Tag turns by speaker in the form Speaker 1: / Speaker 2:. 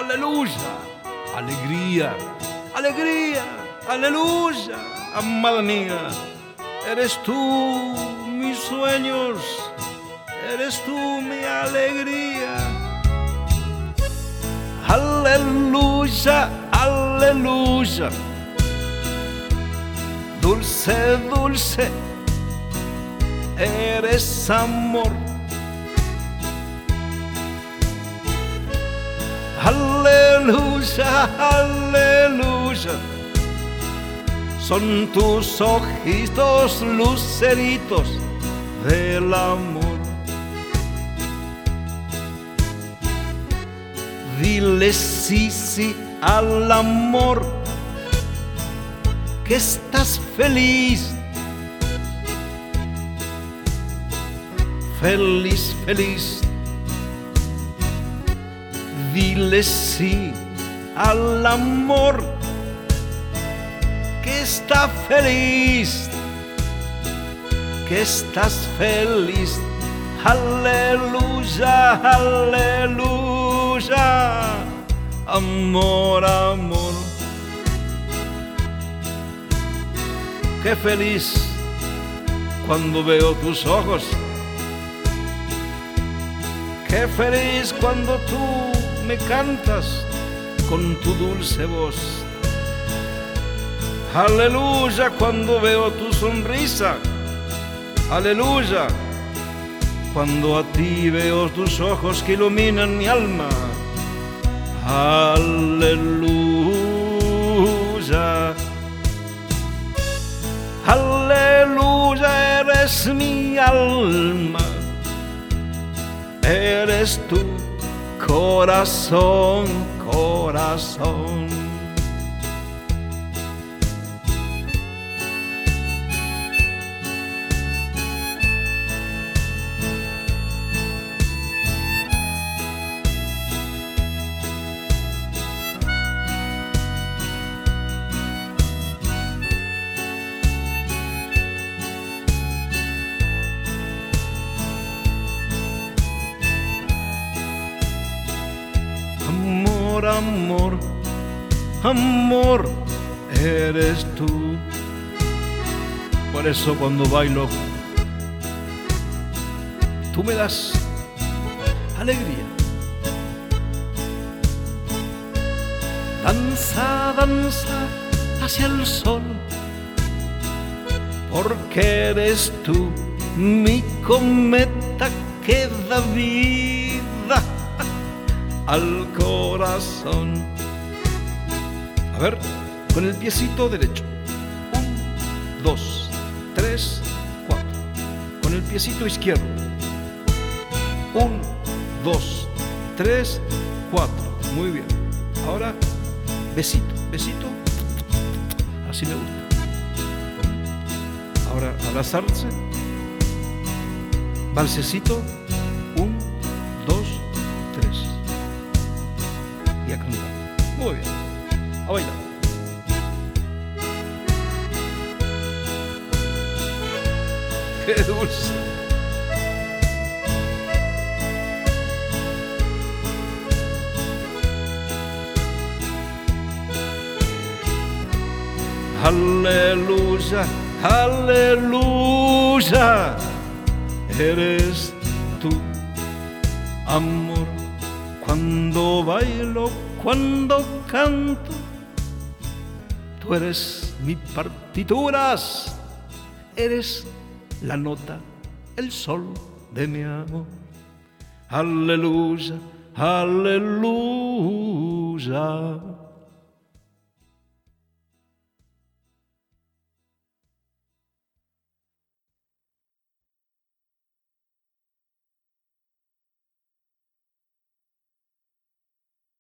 Speaker 1: aleluya, alegría, alegría, aleluya, amada mía. Eres tú mis sueños, eres tú mi alegría. Aleluya, aleluya, dulce, dulce, eres amor. Aleluya, aleluya, son tus ojitos luceritos del amor. Dile sí, sí al amor, que estás feliz, feliz, feliz. Dile sí al amor, que está feliz, que estás feliz. Aleluya, aleluya, amor, amor. Qué feliz cuando veo tus ojos, qué feliz cuando tú me cantas con tu dulce voz. Aleluya cuando veo tu sonrisa, aleluya cuando a ti veo tus ojos que iluminan mi alma. Aleluya, aleluya, eres mi alma, eres tú, corazón, corazón. Amor, amor, amor, eres tú. Por eso cuando bailo, tú me das alegría. Danza, danza hacia el sol, porque eres tú mi cometa que da vida al corazón. A ver, con el piecito derecho. 1, 2, 3, 4. Con el piecito izquierdo. 1, 2, 3, 4. Muy bien. Ahora, besito, besito. Así me gusta. Ahora, abrazarse. Valsecito. 1, 2, 3. Y a cantar. Muy bien. A bailar. ¡Qué dulce! Aleluya, aleluya, eres tú, amor. Cuando bailo, cuando canto, tú eres mi partituras, eres la nota, el sol de mi amor. Aleluya, aleluya.